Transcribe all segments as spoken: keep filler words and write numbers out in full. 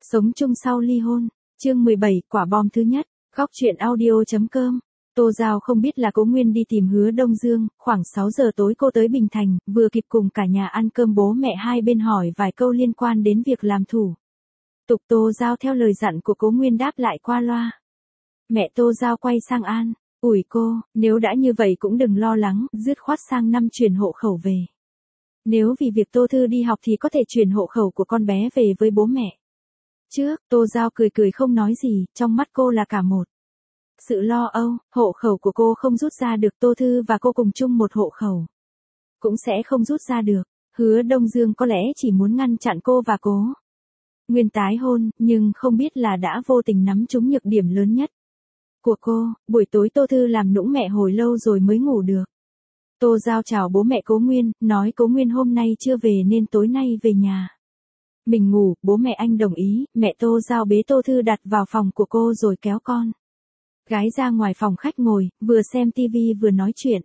Sống chung sau ly hôn, chương mười bảy, quả bom thứ nhất, góc truyện audio.com. Tô Giao không biết là Cố Nguyên đi tìm Hứa Đông Dương, khoảng sáu giờ tối cô tới Bình Thành, vừa kịp cùng cả nhà ăn cơm, bố mẹ hai bên hỏi vài câu liên quan đến việc làm thủ tục. Tô Giao theo lời dặn của Cố Nguyên đáp lại qua loa. Mẹ Tô Giao quay sang An, ủi cô, nếu đã như vậy cũng đừng lo lắng, dứt khoát sang năm chuyển hộ khẩu về. Nếu vì việc Tô Thư đi học thì có thể chuyển hộ khẩu của con bé về với bố mẹ. Trước, Tô Giao cười cười không nói gì, trong mắt cô là cả một sự lo âu. Hộ khẩu của cô không rút ra được, Tô Thư và cô cùng chung một hộ khẩu cũng sẽ không rút ra được. Hứa Đông Dương có lẽ chỉ muốn ngăn chặn cô và Cố Nguyên tái hôn, nhưng không biết là đã vô tình nắm trúng nhược điểm lớn nhất của cô. Buổi tối Tô Thư làm nũng mẹ hồi lâu rồi mới ngủ được. Tô Giao chào bố mẹ Cố Nguyên, nói Cố Nguyên hôm nay chưa về nên tối nay về nhà mình ngủ. Bố mẹ anh đồng ý. Mẹ Tô Giao bế Tô Thư đặt vào phòng của cô rồi kéo con gái ra ngoài phòng khách ngồi, vừa xem tivi vừa nói chuyện.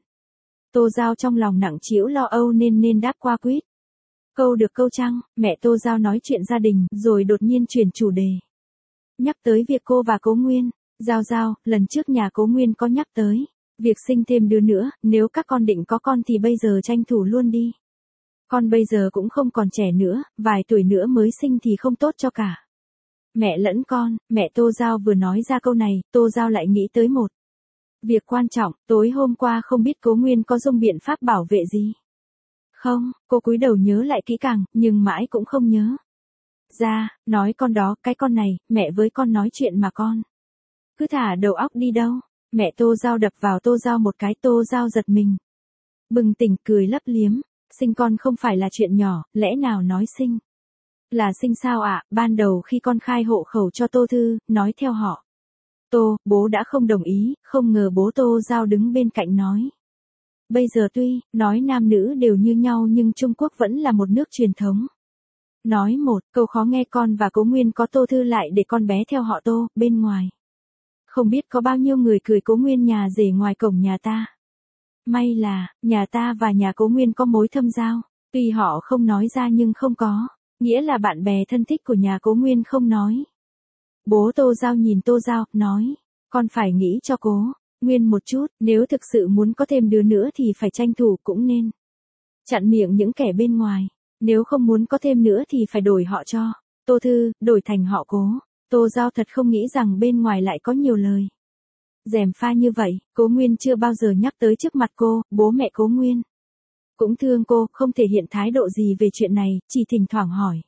Tô Giao trong lòng nặng trĩu lo âu nên nên đáp qua quýt câu được câu trăng. Mẹ Tô Giao nói chuyện gia đình, rồi đột nhiên chuyển chủ đề, nhắc tới việc cô và Cố Nguyên. Giao Giao, lần trước nhà Cố Nguyên có nhắc tới việc sinh thêm đứa nữa, nếu các con định có con thì bây giờ tranh thủ luôn đi. Con bây giờ cũng không còn trẻ nữa, vài tuổi nữa mới sinh thì không tốt cho cả mẹ lẫn con. Mẹ Tô Giao vừa nói ra câu này, Tô Giao lại nghĩ tới một việc quan trọng. Tối hôm qua không biết Cố Nguyên có dùng biện pháp bảo vệ gì không? Cô cúi đầu nhớ lại kỹ càng, nhưng mãi cũng không nhớ ra. Nói con đó, cái con này, mẹ với con nói chuyện mà con cứ thả đầu óc đi đâu. Mẹ Tô Giao đập vào Tô Giao một cái. Tô Giao giật mình, bừng tỉnh, cười lấp liếm. Sinh con không phải là chuyện nhỏ, lẽ nào nói sinh là sinh sao ạ? À? Ban đầu khi con khai hộ khẩu cho Tô Thư, nói theo họ Tô, bố đã không đồng ý. Không ngờ bố Tô Giao đứng bên cạnh nói, bây giờ tuy nói nam nữ đều như nhau nhưng Trung Quốc vẫn là một nước truyền thống. Nói một câu khó nghe, con và Cố Nguyên có Tô Thư lại để con bé theo họ Tô. Bên ngoài không biết có bao nhiêu người cười Cố Nguyên nhà rể ngoài cổng nhà ta. May là, nhà ta và nhà Cố Nguyên có mối thâm giao. Tuy họ không nói ra nhưng không có nghĩa là bạn bè thân thích của nhà Cố Nguyên không nói. Bố Tô Giao nhìn Tô Giao, nói, con phải nghĩ cho Cố Nguyên một chút, nếu thực sự muốn có thêm đứa nữa thì phải tranh thủ, cũng nên chặn miệng những kẻ bên ngoài. Nếu không muốn có thêm nữa thì phải đổi họ cho Tô Thư, đổi thành họ Cố. Tô Giao thật không nghĩ rằng bên ngoài lại có nhiều lời gièm pha như vậy. Cố Nguyên chưa bao giờ nhắc tới trước mặt cô. Bố mẹ Cố Nguyên cũng thương cô, không thể hiện thái độ gì về chuyện này, chỉ thỉnh thoảng hỏi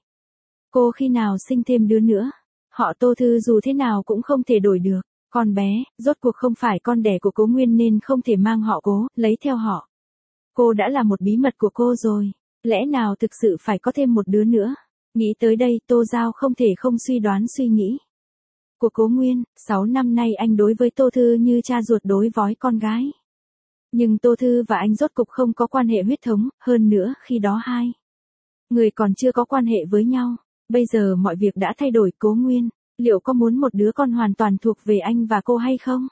cô khi nào sinh thêm đứa nữa. Họ Tô Thư dù thế nào cũng không thể đổi được. Con bé, rốt cuộc không phải con đẻ của Cố Nguyên nên không thể mang họ Cố, lấy theo họ cô đã là một bí mật của cô rồi. Lẽ nào thực sự phải có thêm một đứa nữa? Nghĩ tới đây, Tô Giao không thể không suy đoán suy nghĩ của Cố Nguyên. Sáu năm nay anh đối với Tô Thư như cha ruột đối với con gái. Nhưng Tô Thư và anh rốt cục không có quan hệ huyết thống, hơn nữa khi đó hai người còn chưa có quan hệ với nhau. Bây giờ mọi việc đã thay đổi. Cố Nguyên liệu có muốn một đứa con hoàn toàn thuộc về anh và cô hay không?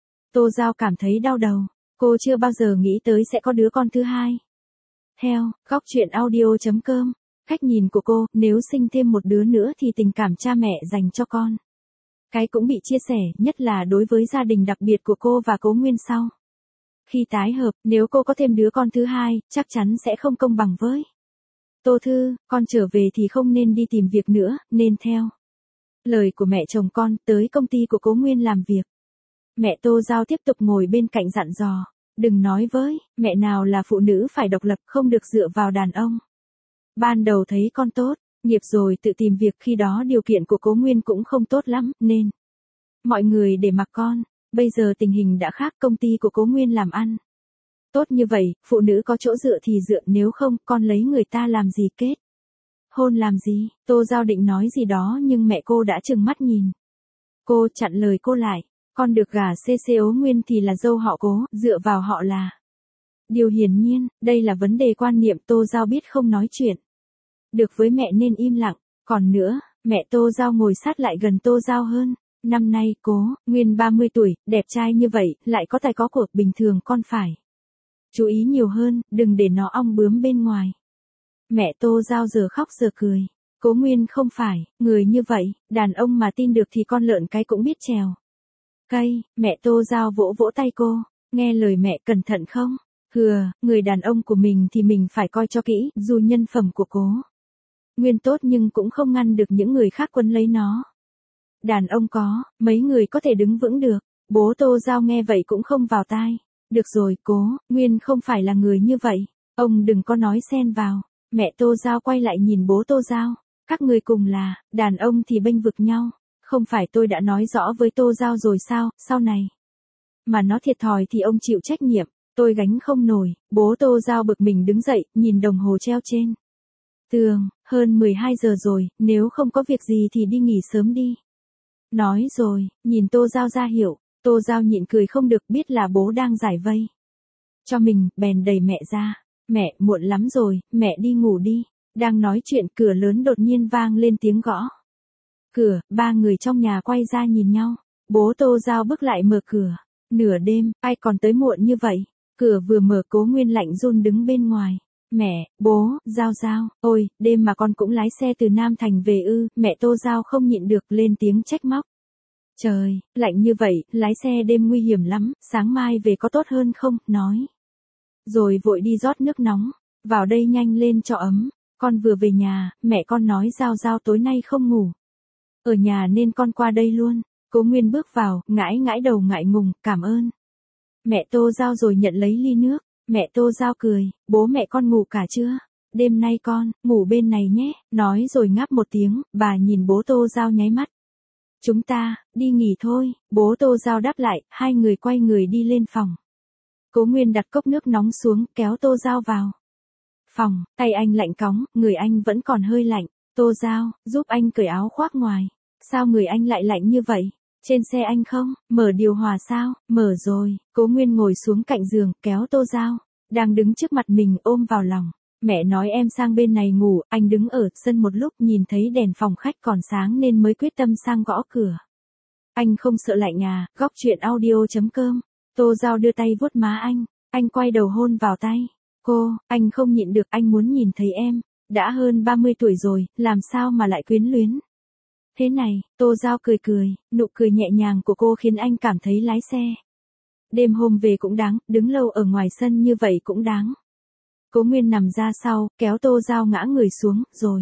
Tô Giao cảm thấy đau đầu. Cô chưa bao giờ nghĩ tới sẽ có đứa con thứ hai. Theo góc truyện audio.com, cách nhìn của cô, nếu sinh thêm một đứa nữa thì tình cảm cha mẹ dành cho con cái cũng bị chia sẻ, nhất là đối với gia đình đặc biệt của cô và Cố Nguyên sau khi tái hợp. Nếu cô có thêm đứa con thứ hai, chắc chắn sẽ không công bằng với Tô Thư. Con trở về thì không nên đi tìm việc nữa, nên theo lời của mẹ chồng con, tới công ty của Cố Nguyên làm việc. Mẹ Tô Giao tiếp tục ngồi bên cạnh dặn dò, đừng nói với mẹ nào là phụ nữ phải độc lập, không được dựa vào đàn ông. Ban đầu thấy con tốt nghiệp rồi tự tìm việc, khi đó điều kiện của Cố Nguyên cũng không tốt lắm, nên mọi người để mặc con. Bây giờ tình hình đã khác, công ty của Cố Nguyên làm ăn tốt như vậy, phụ nữ có chỗ dựa thì dựa, nếu không, con lấy người ta làm gì, kết hôn làm gì? Tô Giao định nói gì đó nhưng mẹ cô đã trừng mắt nhìn cô, chặn lời cô lại. Con được gả xê xê Ố Nguyên thì là dâu họ Cố, dựa vào họ là điều hiển nhiên. Đây là vấn đề quan niệm. Tô Giao biết không nói chuyện được với mẹ nên im lặng. Còn nữa, mẹ Tô Giao ngồi sát lại gần Tô Giao hơn. Năm nay Cố Nguyên ba mươi tuổi, đẹp trai như vậy, lại có tài có của, bình thường con phải chú ý nhiều hơn, đừng để nó ong bướm bên ngoài. Mẹ Tô Giao giờ khóc giờ cười. Cố Nguyên không phải, người như vậy, đàn ông mà tin được thì con lợn cái cũng biết trèo. Cây, mẹ Tô Giao vỗ vỗ tay cô, nghe lời mẹ cẩn thận không? Hừa, người đàn ông của mình thì mình phải coi cho kỹ, dù nhân phẩm của Cố Nguyên tốt nhưng cũng không ngăn được những người khác quấn lấy nó. Đàn ông có, mấy người có thể đứng vững được. Bố Tô Giao nghe vậy cũng không vào tai. Được rồi, Cố Nguyên không phải là người như vậy. Ông đừng có nói xen vào. Mẹ Tô Giao quay lại nhìn bố Tô Giao. Các người cùng là, đàn ông thì bênh vực nhau. Không phải tôi đã nói rõ với Tô Giao rồi sao, sau này mà nó thiệt thòi thì ông chịu trách nhiệm. Tôi gánh không nổi. Bố Tô Giao bực mình đứng dậy, nhìn đồng hồ treo trên tường. Hơn mười hai giờ rồi, nếu không có việc gì thì đi nghỉ sớm đi. Nói rồi, nhìn Tô Giao ra hiệu. Tô Giao nhịn cười không được, biết là bố đang giải vây cho mình, bèn đẩy mẹ ra. Mẹ, muộn lắm rồi, mẹ đi ngủ đi. Đang nói chuyện, cửa lớn đột nhiên vang lên tiếng gõ cửa. Ba người trong nhà quay ra nhìn nhau. Bố Tô Giao bước lại mở cửa. Nửa đêm, ai còn tới muộn như vậy? Cửa vừa mở, Cố Nguyên lạnh run đứng bên ngoài. Mẹ, bố, Giao Giao, ôi, đêm mà con cũng lái xe từ Nam Thành về ư? Mẹ Tô Giao không nhịn được lên tiếng trách móc. Trời, lạnh như vậy, lái xe đêm nguy hiểm lắm, sáng mai về có tốt hơn không? Nói rồi vội đi rót nước nóng, vào đây nhanh lên cho ấm. Con vừa về nhà, mẹ con nói Giao Giao tối nay không ngủ ở nhà nên con qua đây luôn. Cố Nguyên bước vào, ngãi ngãi đầu ngại ngùng, cảm ơn mẹ Tô Giao rồi nhận lấy ly nước. Mẹ Tô Giao cười, bố mẹ con ngủ cả chưa? Đêm nay con, ngủ bên này nhé. Nói rồi ngáp một tiếng, bà nhìn bố Tô Giao nháy mắt. Chúng ta, đi nghỉ thôi. Bố Tô Giao đáp lại, hai người quay người đi lên phòng. Cố Nguyên đặt cốc nước nóng xuống, kéo Tô Giao vào phòng. Tay anh lạnh cóng, người anh vẫn còn hơi lạnh. Tô Giao, giúp anh cởi áo khoác ngoài. Sao người anh lại lạnh như vậy? Trên xe anh không, mở điều hòa sao? Mở rồi. Cố Nguyên ngồi xuống cạnh giường, kéo Tô Giao đang đứng trước mặt mình ôm vào lòng. Mẹ nói em sang bên này ngủ, anh đứng ở sân một lúc nhìn thấy đèn phòng khách còn sáng nên mới quyết tâm sang gõ cửa. Anh không sợ lạnh à? Góc chuyện audio chấm com. Tô Giao đưa tay vuốt má anh, anh quay đầu hôn vào tay cô. Anh không nhịn được, anh muốn nhìn thấy em. Đã hơn ba mươi tuổi rồi, làm sao mà lại quyến luyến thế này? Tô Giao cười cười, nụ cười nhẹ nhàng của cô khiến anh cảm thấy lái xe đêm hôm về cũng đáng, đứng lâu ở ngoài sân như vậy cũng đáng. Cố Nguyên nằm ra sau, kéo Tô Giao ngã người xuống, rồi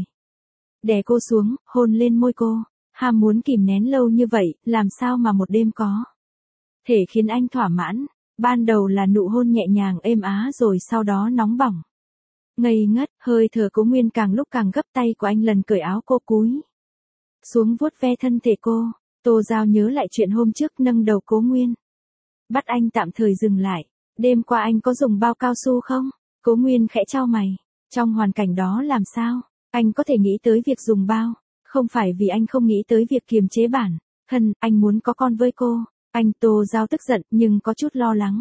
đè cô xuống, hôn lên môi cô. Ham muốn kìm nén lâu như vậy, làm sao mà một đêm có thể khiến anh thỏa mãn. Ban đầu là nụ hôn nhẹ nhàng êm á rồi sau đó nóng bỏng ngây ngất, hơi thở Cố Nguyên càng lúc càng gấp, tay của anh lần cởi áo cô cúi xuống vuốt ve thân thể cô. Tô Giao nhớ lại chuyện hôm trước, nâng đầu Cố Nguyên, bắt anh tạm thời dừng lại. Đêm qua anh có dùng bao cao su không? Cố Nguyên khẽ chau mày. Trong hoàn cảnh đó làm sao anh có thể nghĩ tới việc dùng bao? Không phải vì anh không nghĩ tới việc kiềm chế bản thân, anh muốn có con với cô. Anh. Tô Giao tức giận nhưng có chút lo lắng.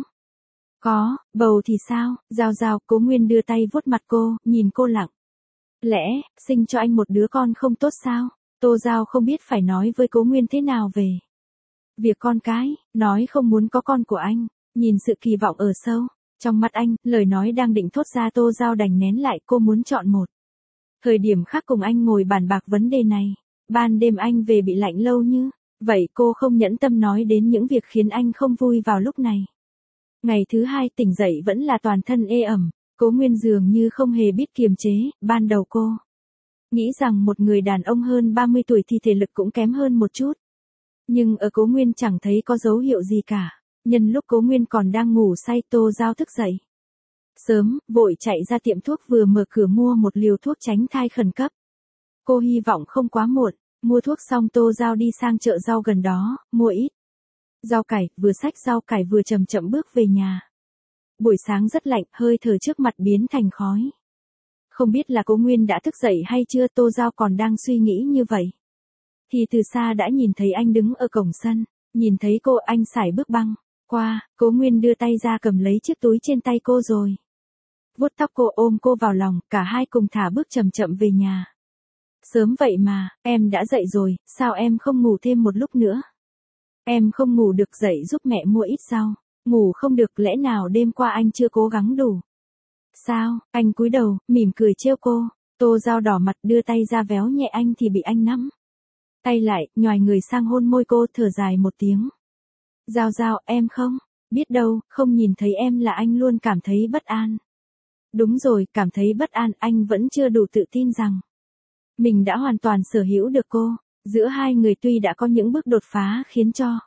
Có, bầu thì sao? Giao Giao. Cố Nguyên đưa tay vuốt mặt cô, nhìn cô lặng lẽ, sinh cho anh một đứa con không tốt sao? Tô Giao không biết phải nói với Cố Nguyên thế nào về việc con cái, nói không muốn có con của anh, nhìn sự kỳ vọng ở sâu trong mắt anh, lời nói đang định thốt ra Tô Giao đành nén lại. Cô muốn chọn một thời điểm khác cùng anh ngồi bàn bạc vấn đề này. Ban đêm anh về bị lạnh lâu như vậy, cô không nhẫn tâm nói đến những việc khiến anh không vui vào lúc này. Ngày thứ hai tỉnh dậy vẫn là toàn thân ê ẩm. Cố Nguyên dường như không hề biết kiềm chế. Ban đầu cô nghĩ rằng một người đàn ông hơn ba mươi tuổi thì thể lực cũng kém hơn một chút. Nhưng ở Cố Nguyên chẳng thấy có dấu hiệu gì cả. Nhân lúc Cố Nguyên còn đang ngủ say, Tô Giao thức dậy sớm, vội chạy ra tiệm thuốc vừa mở cửa mua một liều thuốc tránh thai khẩn cấp. Cô hy vọng không quá muộn. Mua thuốc xong Tô Giao đi sang chợ rau gần đó, mua ít rau cải, vừa xách rau cải vừa chậm chậm bước về nhà. Buổi sáng rất lạnh, hơi thở trước mặt biến thành khói. Không biết là Cố Nguyên đã thức dậy hay chưa, Tô Giao còn đang suy nghĩ như vậy thì từ xa đã nhìn thấy anh đứng ở cổng sân. Nhìn thấy cô, anh sải bước băng qua. Cố Nguyên đưa tay ra cầm lấy chiếc túi trên tay cô rồi vuốt tóc cô, ôm cô vào lòng, cả hai cùng thả bước chậm chậm về nhà. Sớm vậy mà, em đã dậy rồi, sao em không ngủ thêm một lúc nữa? Em không ngủ được, dậy giúp mẹ mua ít rau. Ngủ không được, lẽ nào đêm qua anh chưa cố gắng đủ? Sao? Anh cúi đầu, mỉm cười trêu cô. Tô Giao đỏ mặt đưa tay ra véo nhẹ anh thì bị anh nắm tay lại, nhoài người sang hôn môi cô, thở dài một tiếng. Giao Giao, em không biết đâu, không nhìn thấy em là anh luôn cảm thấy bất an. Đúng rồi, cảm thấy bất an, anh vẫn chưa đủ tự tin rằng mình đã hoàn toàn sở hữu được cô. Giữa hai người tuy đã có những bước đột phá khiến cho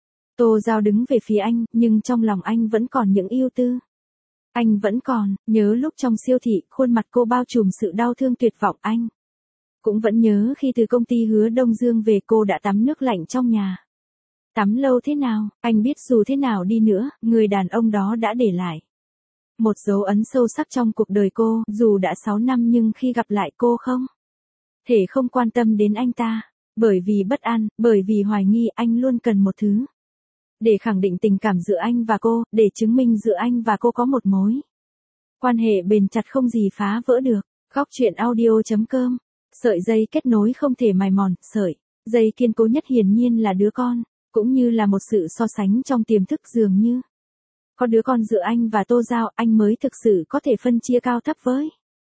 Tô Giao đứng về phía anh, nhưng trong lòng anh vẫn còn những ưu tư. Anh vẫn còn nhớ lúc trong siêu thị, khuôn mặt cô bao trùm sự đau thương tuyệt vọng. Anh cũng vẫn nhớ khi từ công ty Hứa Đông Dương về, cô đã tắm nước lạnh trong nhà. Tắm lâu thế nào, anh biết dù thế nào đi nữa, người đàn ông đó đã để lại một dấu ấn sâu sắc trong cuộc đời cô. Dù đã sáu năm nhưng khi gặp lại cô không thể không quan tâm đến anh ta. Bởi vì bất an, bởi vì hoài nghi, anh luôn cần một thứ để khẳng định tình cảm giữa anh và cô, để chứng minh giữa anh và cô có một mối quan hệ bền chặt không gì phá vỡ được. Góc truyện audio chấm com. Sợi dây kết nối không thể mài mòn, sợi dây kiên cố nhất hiển nhiên là đứa con, cũng như là một sự so sánh trong tiềm thức. Dường như có đứa con giữa anh và Tô Giao, anh mới thực sự có thể phân chia cao thấp với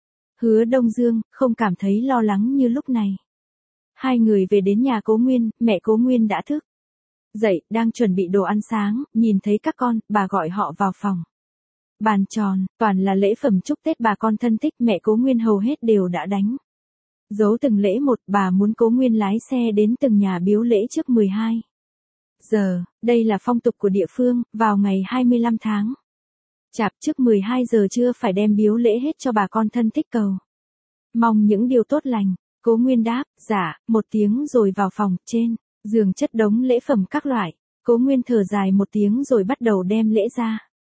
Hứa Đông Dương, không cảm thấy lo lắng như lúc này. Hai người về đến nhà Cố Nguyên, mẹ Cố Nguyên đã thức dậy, đang chuẩn bị đồ ăn sáng, nhìn thấy các con, bà gọi họ vào phòng. Bàn tròn, toàn là lễ phẩm chúc Tết bà con thân thích, mẹ Cố Nguyên hầu hết đều đã đánh dấu từng lễ một. Bà muốn Cố Nguyên lái xe đến từng nhà biếu lễ trước mười hai giờ, đây là phong tục của địa phương, vào ngày hai mươi lăm tháng Chạp trước mười hai giờ trưa phải đem biếu lễ hết cho bà con thân thích cầu mong những điều tốt lành. Cố Nguyên đáp, dạ, một tiếng rồi vào phòng. Trên giường chất đống lễ phẩm các loại. Cố Nguyên thở dài một tiếng rồi bắt đầu đem lễ ra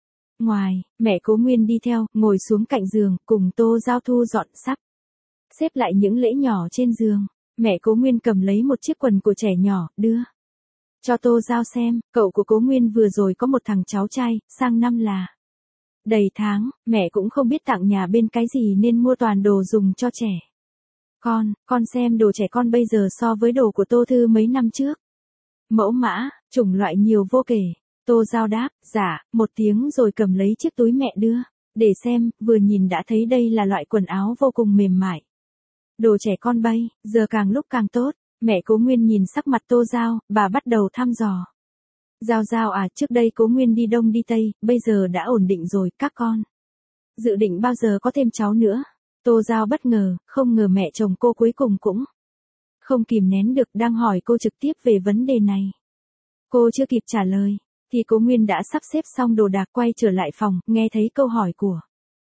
ngoài. Mẹ Cố Nguyên đi theo, ngồi xuống cạnh giường, cùng Tô Giao thu dọn sắp xếp lại những lễ nhỏ trên giường. Mẹ Cố Nguyên cầm lấy một chiếc quần của trẻ nhỏ, đưa cho Tô Giao xem. Cậu của Cố Nguyên vừa rồi có một thằng cháu trai, sang năm là đầy tháng. Mẹ cũng không biết tặng nhà bên cái gì nên mua toàn đồ dùng cho trẻ con. Con xem đồ trẻ con bây giờ so với đồ của Tô Thư mấy năm trước, mẫu mã, chủng loại nhiều vô kể. Tô Giao đáp, dạ, một tiếng rồi cầm lấy chiếc túi mẹ đưa để xem. Vừa nhìn đã thấy đây là loại quần áo vô cùng mềm mại. Đồ trẻ con bây giờ càng lúc càng tốt. Mẹ Cố Nguyên nhìn sắc mặt Tô Giao, bà bắt đầu thăm dò. Giao Giao à, trước đây Cố Nguyên đi Đông đi Tây, bây giờ đã ổn định rồi, các con dự định bao giờ có thêm cháu nữa? Tô Giao bất ngờ, không ngờ mẹ chồng cô cuối cùng cũng không kìm nén được, đang hỏi cô trực tiếp về vấn đề này. Cô chưa kịp trả lời thì Cố Nguyên đã sắp xếp xong đồ đạc quay trở lại phòng. Nghe thấy câu hỏi của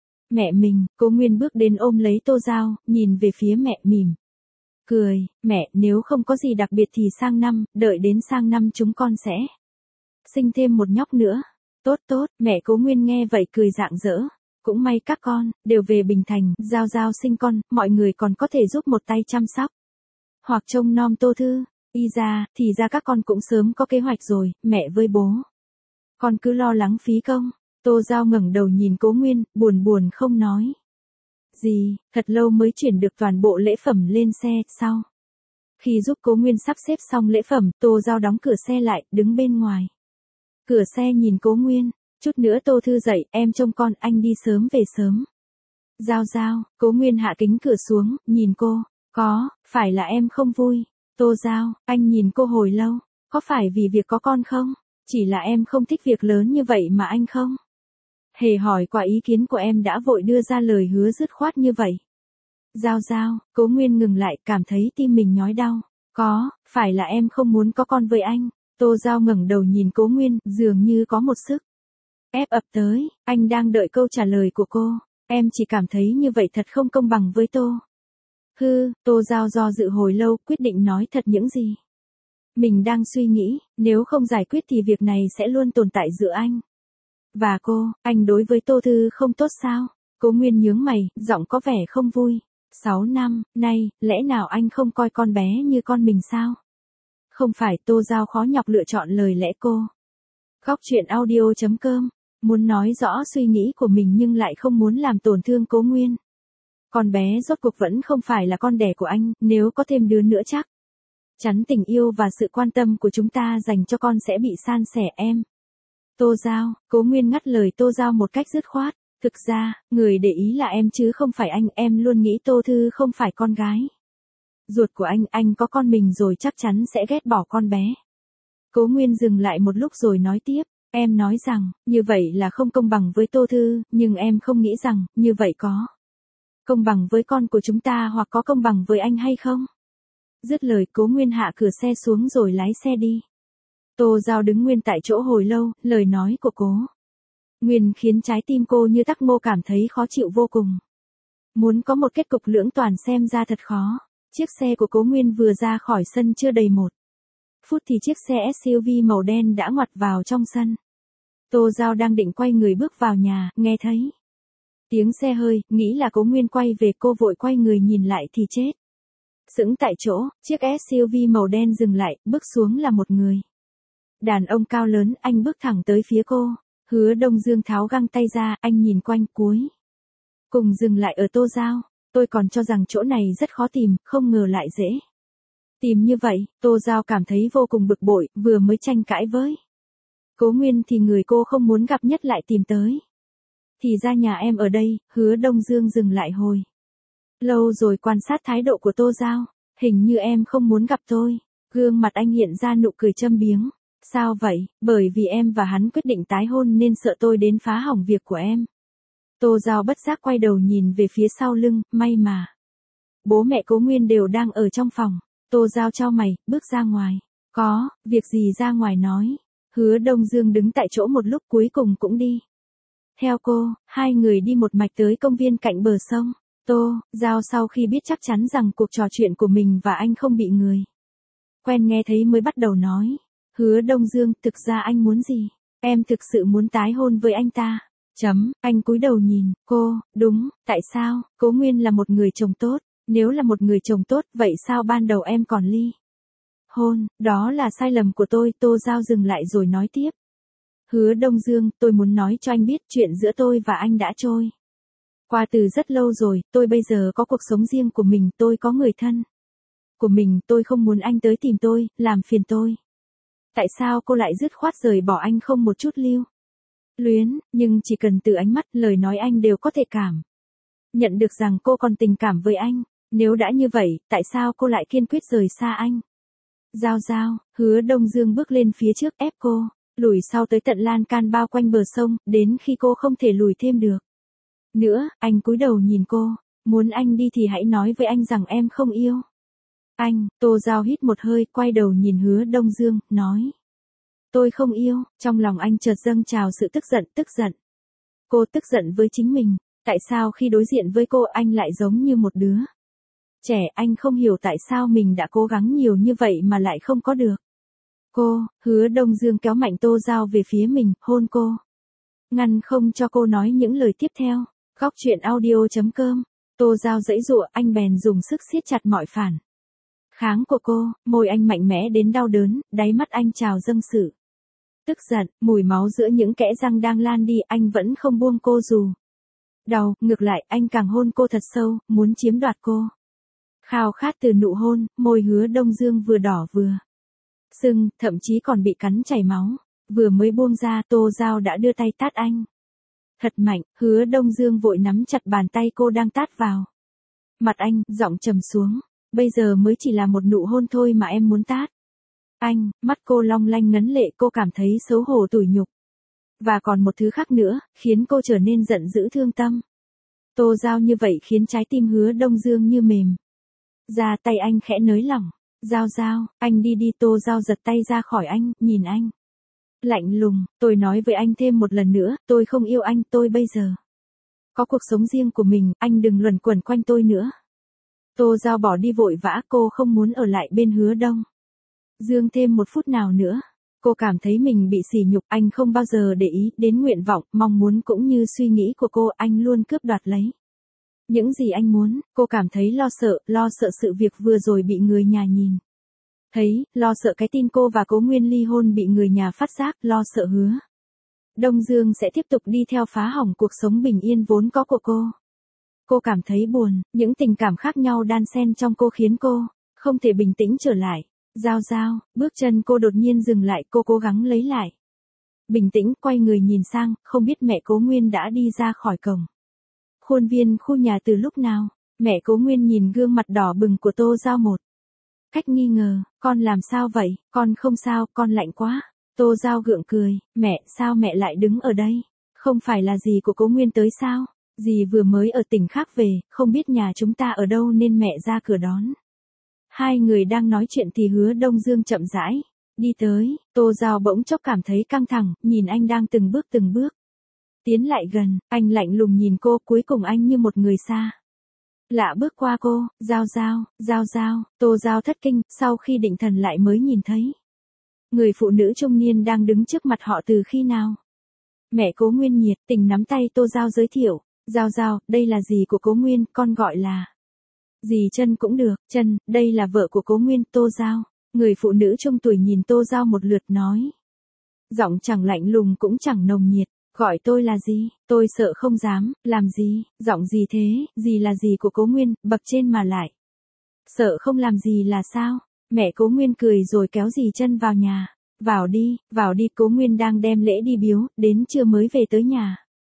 mẹ mình, Cố Nguyên bước đến ôm lấy Tô Giao, nhìn về phía mẹ mỉm cười. Mẹ, nếu không có gì đặc biệt thì sang năm, đợi đến sang năm chúng con sẽ sinh thêm một nhóc nữa. Tốt tốt, mẹ Cố Nguyên nghe vậy cười rạng rỡ. Cũng may các con đều về Bình Thành, Giao Giao sinh con, mọi người còn có thể giúp một tay chăm sóc hoặc trông nom Tô Thư. Y ra, thì ra các con cũng sớm có kế hoạch rồi, mẹ với bố con cứ lo lắng phí công. Tô Giao ngẩng đầu nhìn Cố Nguyên, buồn buồn không nói gì. Thật lâu mới chuyển được toàn bộ lễ phẩm lên xe. Sau khi giúp Cố Nguyên sắp xếp xong lễ phẩm, Tô Giao đóng cửa xe lại, đứng bên ngoài cửa xe nhìn Cố Nguyên. Chút nữa Tô Thư dậy, em trông con, anh đi sớm về sớm. Giao Giao, Cố Nguyên hạ kính cửa xuống, nhìn cô. Có, phải là em không vui? Tô Giao, anh nhìn cô hồi lâu. Có phải vì việc có con không? Chỉ là em không thích việc lớn như vậy mà anh không hề hỏi qua ý kiến của em đã vội đưa ra lời hứa dứt khoát như vậy. Giao Giao, Cố Nguyên ngừng lại, cảm thấy tim mình nhói đau. Có, phải là em không muốn có con với anh? Tô Giao ngẩng đầu nhìn Cố Nguyên, dường như có một sức ép ập tới. Anh đang đợi câu trả lời của cô. Em chỉ cảm thấy như vậy thật không công bằng với Tô Hư. Tô Giao do dự hồi lâu, quyết định nói thật những gì mình đang suy nghĩ. Nếu không giải quyết thì việc này sẽ luôn tồn tại giữa anh và cô. Anh đối với Tô Thư không tốt sao? Cố Nguyên nhướng mày, giọng có vẻ không vui. Sáu năm nay, lẽ nào anh không coi con bé như con mình sao? Không phải. Tô Giao khó nhọc lựa chọn lời lẽ cô. Góc truyện audio chấm com. Muốn nói rõ suy nghĩ của mình nhưng lại không muốn làm tổn thương Cố Nguyên. Con bé rốt cuộc vẫn không phải là con đẻ của anh, nếu có thêm đứa nữa chắc chắn tình yêu và sự quan tâm của chúng ta dành cho con sẽ bị san sẻ em. Tô Giao, Cố Nguyên ngắt lời Tô Giao một cách dứt khoát. Thực ra, người để ý là em chứ không phải anh, em luôn nghĩ Tô Thư không phải con gái ruột của anh, anh có con mình rồi chắc chắn sẽ ghét bỏ con bé. Cố Nguyên dừng lại một lúc rồi nói tiếp, em nói rằng, như vậy là không công bằng với Tô Thư, nhưng em không nghĩ rằng, như vậy có công bằng với con của chúng ta hoặc có công bằng với anh hay không? Dứt lời Cố Nguyên hạ cửa xe xuống rồi lái xe đi. Tô Giao đứng nguyên tại chỗ hồi lâu, lời nói của Cố Nguyên khiến trái tim cô như tắc ngô cảm thấy khó chịu vô cùng. Muốn có một kết cục lưỡng toàn xem ra thật khó. Chiếc xe của Cố Nguyên vừa ra khỏi sân chưa đầy một phút thì chiếc xe ét u vê màu đen đã ngoặt vào trong sân. Tô Giao đang định quay người bước vào nhà, nghe thấy tiếng xe hơi, nghĩ là Cố Nguyên quay về, cô vội quay người nhìn lại thì chết sững tại chỗ. Chiếc ét u vê màu đen dừng lại, bước xuống là một người đàn ông cao lớn, anh bước thẳng tới phía cô. Hứa Đông Dương tháo găng tay ra, anh nhìn quanh cuối cùng dừng lại ở Tô Giao. Tôi còn cho rằng chỗ này rất khó tìm, không ngờ lại dễ tìm như vậy. Tô Giao cảm thấy vô cùng bực bội, vừa mới tranh cãi với Cố Nguyên thì người cô không muốn gặp nhất lại tìm tới. Thì ra nhà em ở đây. Hứa Đông Dương dừng lại hồi lâu rồi quan sát thái độ của Tô Giao. Hình như em không muốn gặp tôi. Gương mặt anh hiện ra nụ cười châm biếng. Sao vậy? Bởi vì em và hắn quyết định tái hôn nên sợ tôi đến phá hỏng việc của em. Tô Giao bất giác quay đầu nhìn về phía sau lưng, may mà bố mẹ Cố Nguyên đều đang ở trong phòng. Tô Giao chau mày, bước ra ngoài. Có, việc gì ra ngoài nói. Hứa Đông Dương đứng tại chỗ một lúc cuối cùng cũng đi theo cô, hai người đi một mạch tới công viên cạnh bờ sông. Tô Giao sau khi biết chắc chắn rằng cuộc trò chuyện của mình và anh không bị người quen nghe thấy mới bắt đầu nói. Hứa Đông Dương, thực ra anh muốn gì? Em thực sự muốn tái hôn với anh ta. Chấm, anh cúi đầu nhìn cô, đúng, tại sao? Cố Nguyên là một người chồng tốt. Nếu là một người chồng tốt, vậy sao ban đầu em còn ly hôn? Đó là sai lầm của tôi. Tô Giao dừng lại rồi nói tiếp. Hứa Đông Dương, tôi muốn nói cho anh biết chuyện giữa tôi và anh đã trôi qua từ rất lâu rồi. Tôi bây giờ có cuộc sống riêng của mình, tôi có người thân của mình, tôi không muốn anh tới tìm tôi, làm phiền tôi. Tại sao cô lại dứt khoát rời bỏ anh không một chút lưu luyến, nhưng chỉ cần từ ánh mắt, lời nói anh đều có thể cảm nhận được rằng cô còn tình cảm với anh. Nếu đã như vậy, tại sao cô lại kiên quyết rời xa anh? Giao Giao, Hứa Đông Dương bước lên phía trước ép cô lùi sau tới tận lan can bao quanh bờ sông, đến khi cô không thể lùi thêm được nữa, anh cúi đầu nhìn cô. Muốn anh đi thì hãy nói với anh rằng em không yêu anh. Tô Giao hít một hơi, quay đầu nhìn Hứa Đông Dương, nói. Tôi không yêu. Trong lòng anh chợt dâng trào sự tức giận, tức giận. Cô tức giận với chính mình. Tại sao khi đối diện với cô anh lại giống như một đứa trẻ? Anh không hiểu tại sao mình đã cố gắng nhiều như vậy mà lại không có được cô. Hứa Đông Dương kéo mạnh Tô Giao về phía mình, hôn cô, ngăn không cho cô nói những lời tiếp theo. Góc truyện audio chấm com. Tô Giao giãy giụa, anh bèn dùng sức siết chặt mọi phản kháng của cô. Môi anh mạnh mẽ đến đau đớn, đáy mắt anh trào dâng sự tức giận, mùi máu giữa những kẽ răng đang lan đi. Anh vẫn không buông cô dù đau, ngược lại anh càng hôn cô thật sâu, muốn chiếm đoạt cô. Khao khát từ nụ hôn, môi Hứa Đông Dương vừa đỏ vừa sưng, thậm chí còn bị cắn chảy máu. Vừa mới buông ra, Tô Giao đã đưa tay tát anh thật mạnh. Hứa Đông Dương vội nắm chặt bàn tay cô đang tát vào mặt anh, giọng trầm xuống. Bây giờ mới chỉ là một nụ hôn thôi mà em muốn tát anh. Mắt cô long lanh ngấn lệ, cô cảm thấy xấu hổ tủi nhục. Và còn một thứ khác nữa, khiến cô trở nên giận dữ thương tâm. Tô Giao như vậy khiến trái tim Hứa Đông Dương như mềm ra, tay anh khẽ nới lỏng. Giao Giao, anh đi đi. Tô Giao giật tay ra khỏi anh, nhìn anh lạnh lùng. Tôi nói với anh thêm một lần nữa, tôi không yêu anh, tôi bây giờ có cuộc sống riêng của mình, anh đừng luẩn quẩn quanh tôi nữa. Tô Giao bỏ đi vội vã, cô không muốn ở lại bên Hứa Đông Dương thêm một phút nào nữa. Cô cảm thấy mình bị sỉ nhục, anh không bao giờ để ý đến nguyện vọng, mong muốn cũng như suy nghĩ của cô, anh luôn cướp đoạt lấy những gì anh muốn. Cô cảm thấy lo sợ, lo sợ sự việc vừa rồi bị người nhà nhìn thấy, lo sợ cái tin cô và Cố Nguyên ly hôn bị người nhà phát giác, lo sợ Hứa Đông Dương sẽ tiếp tục đi theo phá hỏng cuộc sống bình yên vốn có của cô. Cô cảm thấy buồn, những tình cảm khác nhau đan xen trong cô khiến cô không thể bình tĩnh trở lại. Giao Giao, bước chân cô đột nhiên dừng lại, cô cố gắng lấy lại bình tĩnh quay người nhìn sang, không biết mẹ Cố Nguyên đã đi ra khỏi cổng khuôn viên khu nhà từ lúc nào. Mẹ Cố Nguyên nhìn gương mặt đỏ bừng của Tô Giao một cách nghi ngờ, con làm sao vậy, con không sao, con lạnh quá. Tô Giao gượng cười, mẹ, sao mẹ lại đứng ở đây? Không phải là dì của Cố Nguyên tới sao? Dì vừa mới ở tỉnh khác về, không biết nhà chúng ta ở đâu nên mẹ ra cửa đón. Hai người đang nói chuyện thì Hứa Đông Dương chậm rãi đi tới, Tô Giao bỗng chốc cảm thấy căng thẳng, nhìn anh đang từng bước từng bước tiến lại gần, anh lạnh lùng nhìn cô, cuối cùng anh như một người xa lạ bước qua cô. Giao Giao, Giao Giao. Tô Giao thất kinh, sau khi định thần lại mới nhìn thấy người phụ nữ trung niên đang đứng trước mặt họ từ khi nào. Mẹ Cố Nguyên nhiệt tình nắm tay Tô Giao giới thiệu, Giao Giao, đây là dì của Cố Nguyên, con gọi là dì Trân cũng được. Trân, đây là vợ của Cố Nguyên. Tô Giao. Người phụ nữ trung tuổi nhìn Tô Giao một lượt nói, giọng chẳng lạnh lùng cũng chẳng nồng nhiệt, gọi tôi là gì? Tôi sợ không dám. Làm gì? Giọng gì thế? Dì là dì của Cố Nguyên, bậc trên mà lại sợ không làm gì là sao? Mẹ Cố Nguyên cười rồi kéo dì Trân vào nhà. Vào đi, vào đi. Cố Nguyên đang đem lễ đi biếu, đến trưa mới về tới nhà.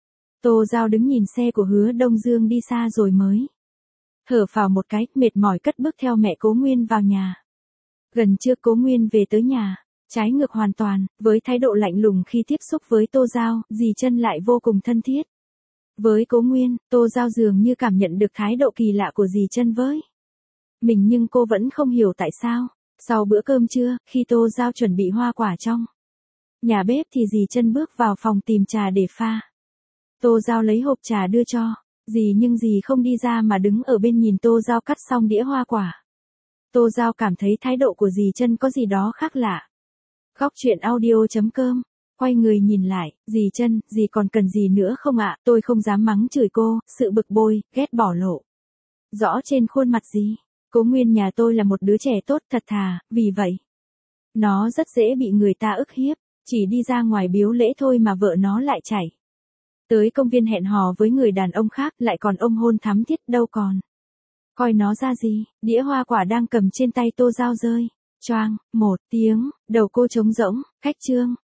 Tô Giao đứng nhìn xe của Hứa Đông Dương đi xa rồi mới thở phào một cái, mệt mỏi cất bước theo mẹ Cố Nguyên vào nhà. Gần trưa Cố Nguyên về tới nhà. Trái ngược hoàn toàn, với thái độ lạnh lùng khi tiếp xúc với Tô Giao, dì Trân lại vô cùng thân thiết với Cố Nguyên. Tô Giao dường như cảm nhận được thái độ kỳ lạ của dì Trân với mình, nhưng cô vẫn không hiểu tại sao. Sau bữa cơm trưa, khi Tô Giao chuẩn bị hoa quả trong nhà bếp thì dì Trân bước vào phòng tìm trà để pha. Tô Giao lấy hộp trà đưa cho dì, nhưng dì không đi ra mà đứng ở bên nhìn Tô Giao cắt xong đĩa hoa quả. Tô Giao cảm thấy thái độ của dì Trân có gì đó khác lạ. Góc truyện audio chấm com. Quay người nhìn lại, dì Trân, dì còn cần gì nữa không ạ? Tôi không dám mắng chửi cô, sự bực bội, ghét bỏ lộ rõ trên khuôn mặt dì. Cố Nguyên nhà tôi là một đứa trẻ tốt thật thà, vì vậy nó rất dễ bị người ta ức hiếp. Chỉ đi ra ngoài biếu lễ thôi mà vợ nó lại chạy tới công viên hẹn hò với người đàn ông khác, lại còn ôm hôn thắm thiết, đâu còn coi nó ra gì. Đĩa hoa quả đang cầm trên tay Tô Giao rơi choang một tiếng, đầu cô trống rỗng. Cách chương